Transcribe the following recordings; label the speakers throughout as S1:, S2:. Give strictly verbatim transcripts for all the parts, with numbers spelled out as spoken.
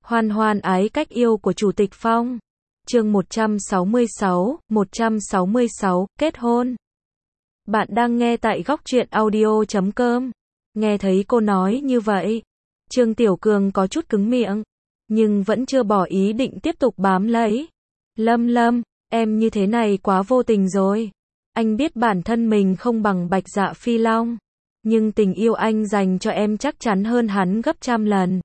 S1: Hoan hoan ái cách yêu của Chủ tịch Phong. Chương một trăm sáu mươi sáu, một trăm sáu mươi sáu, kết hôn. Bạn đang nghe tại góc truyện audio chấm com. Nghe thấy cô nói như vậy, Trương Tiểu Cường có chút cứng miệng, nhưng vẫn chưa bỏ ý định tiếp tục bám lấy. Lâm Lâm, em như thế này quá vô tình rồi. Anh biết bản thân mình không bằng Bạch Dạ Phi Long, nhưng tình yêu anh dành cho em chắc chắn hơn hắn gấp trăm lần.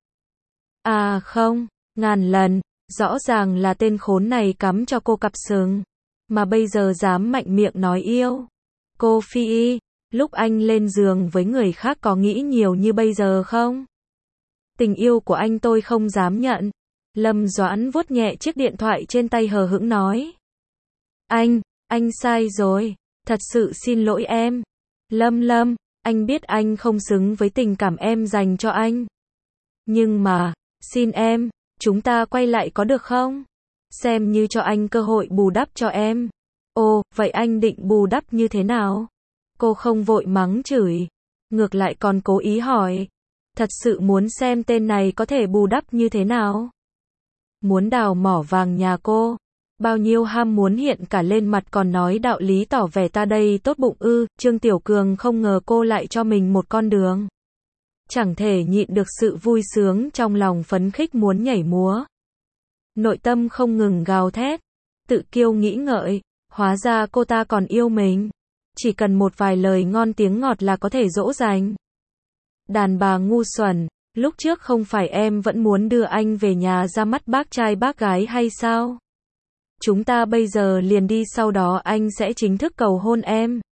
S1: À không, ngàn lần, rõ ràng là tên khốn này cắm cho cô cặp sừng, mà bây giờ dám mạnh miệng nói yêu. Cô Phi Y, lúc anh lên giường với người khác có nghĩ nhiều như bây giờ không? Tình yêu của anh tôi không dám nhận. Lâm Doãn vuốt nhẹ chiếc điện thoại trên tay hờ hững nói. Anh, anh sai rồi, thật sự xin lỗi em. Lâm Lâm, anh biết anh không xứng với tình cảm em dành cho anh. Nhưng mà, xin em, chúng ta quay lại có được không? Xem như cho anh cơ hội bù đắp cho em. Ồ, vậy anh định bù đắp như thế nào? Cô không vội mắng chửi, ngược lại còn cố ý hỏi. Thật sự muốn xem tên này có thể bù đắp như thế nào? Muốn đào mỏ vàng nhà cô, bao nhiêu ham muốn hiện cả lên mặt còn nói đạo lý tỏ vẻ ta đây tốt bụng ư. Trương Tiểu Cường không ngờ cô lại cho mình một con đường. Chẳng thể nhịn được sự vui sướng trong lòng, phấn khích muốn nhảy múa. Nội tâm không ngừng gào thét, tự kiêu nghĩ ngợi, hóa ra cô ta còn yêu mình. Chỉ cần một vài lời ngon tiếng ngọt là có thể dỗ dành. Đàn bà ngu xuẩn, lúc trước không phải em vẫn muốn đưa anh về nhà ra mắt bác trai bác gái hay sao? Chúng ta bây giờ liền đi, sau đó anh sẽ chính thức cầu hôn em.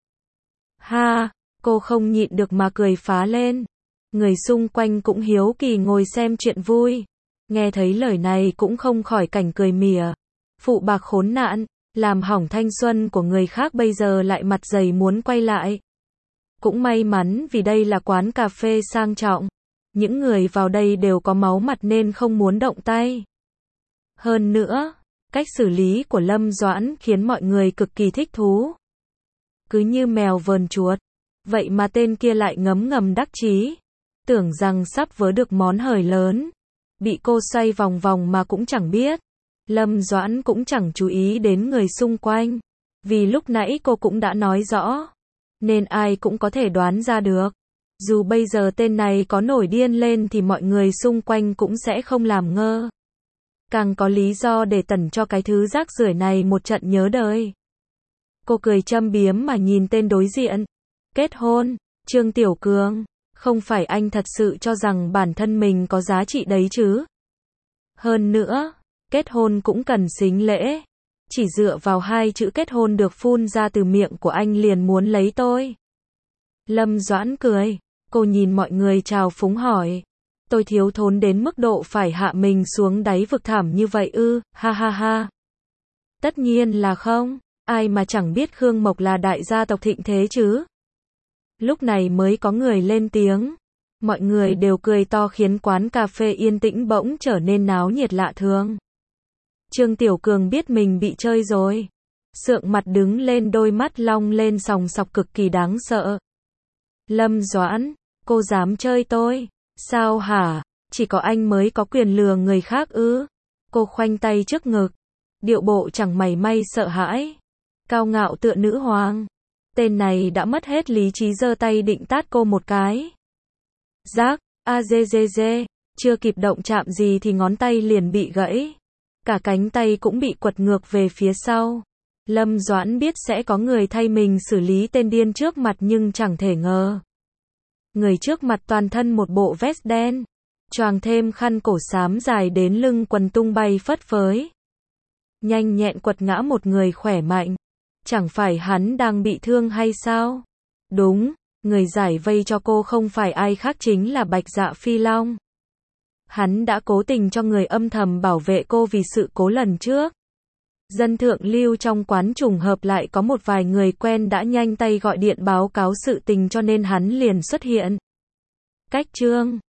S1: Ha, cô không nhịn được mà cười phá lên. Người xung quanh cũng hiếu kỳ ngồi xem chuyện vui. Nghe thấy lời này cũng không khỏi cảnh cười mỉa. Phụ bạc khốn nạn, làm hỏng thanh xuân của người khác bây giờ lại mặt dày muốn quay lại. Cũng may mắn vì đây là quán cà phê sang trọng. Những người vào đây đều có máu mặt nên không muốn động tay. Hơn nữa, cách xử lý của Lâm Doãn khiến mọi người cực kỳ thích thú. Cứ như mèo vờn chuột. Vậy mà tên kia lại ngấm ngầm đắc chí. Tưởng rằng sắp vớ được món hời lớn. Bị cô xoay vòng vòng mà cũng chẳng biết. Lâm Doãn cũng chẳng chú ý đến người xung quanh. Vì lúc nãy cô cũng đã nói rõ. Nên ai cũng có thể đoán ra được. Dù bây giờ tên này có nổi điên lên thì mọi người xung quanh cũng sẽ không làm ngơ. Càng có lý do để tẩn cho cái thứ rác rưởi này một trận nhớ đời. Cô cười châm biếm mà nhìn tên đối diện. Kết hôn, Trương Tiểu Cường, không phải anh thật sự cho rằng bản thân mình có giá trị đấy chứ? Hơn nữa, kết hôn cũng cần sính lễ. Chỉ dựa vào hai chữ kết hôn được phun ra từ miệng của anh liền muốn lấy tôi. Lâm Doãn cười, cô nhìn mọi người trào phúng hỏi. Tôi thiếu thốn đến mức độ phải hạ mình xuống đáy vực thẳm như vậy ư, ha ha ha. Tất nhiên là không, ai mà chẳng biết Khương Mộc là đại gia tộc thịnh thế chứ. Lúc này mới có người lên tiếng. Mọi người đều cười to khiến quán cà phê yên tĩnh bỗng trở nên náo nhiệt lạ thường. Trương Tiểu Cường biết mình bị chơi rồi. Sượng mặt đứng lên, đôi mắt long lên sòng sọc cực kỳ đáng sợ. Lâm Doãn, cô dám chơi tôi? Sao hả? Chỉ có anh mới có quyền lừa người khác ư? Cô khoanh tay trước ngực. Điệu bộ chẳng mảy may sợ hãi. Cao ngạo tựa nữ hoàng. Tên này đã mất hết lý trí, giơ tay định tát cô một cái. Rác, a dê dê dê. Chưa kịp động chạm gì thì ngón tay liền bị gãy. Cả cánh tay cũng bị quật ngược về phía sau. Lâm Doãn biết sẽ có người thay mình xử lý tên điên trước mặt nhưng chẳng thể ngờ. Người trước mặt toàn thân một bộ vest đen, choàng thêm khăn cổ xám dài đến lưng, quần tung bay phất phới. Nhanh nhẹn quật ngã một người khỏe mạnh. Chẳng phải hắn đang bị thương hay sao? Đúng, người giải vây cho cô không phải ai khác chính là Bạch Dạ Phi Long. Hắn đã cố tình cho người âm thầm bảo vệ cô vì sự cố lần trước. Dân thượng lưu trong quán trùng hợp lại có một vài người quen đã nhanh tay gọi điện báo cáo sự tình cho nên hắn liền xuất hiện. Cách Trương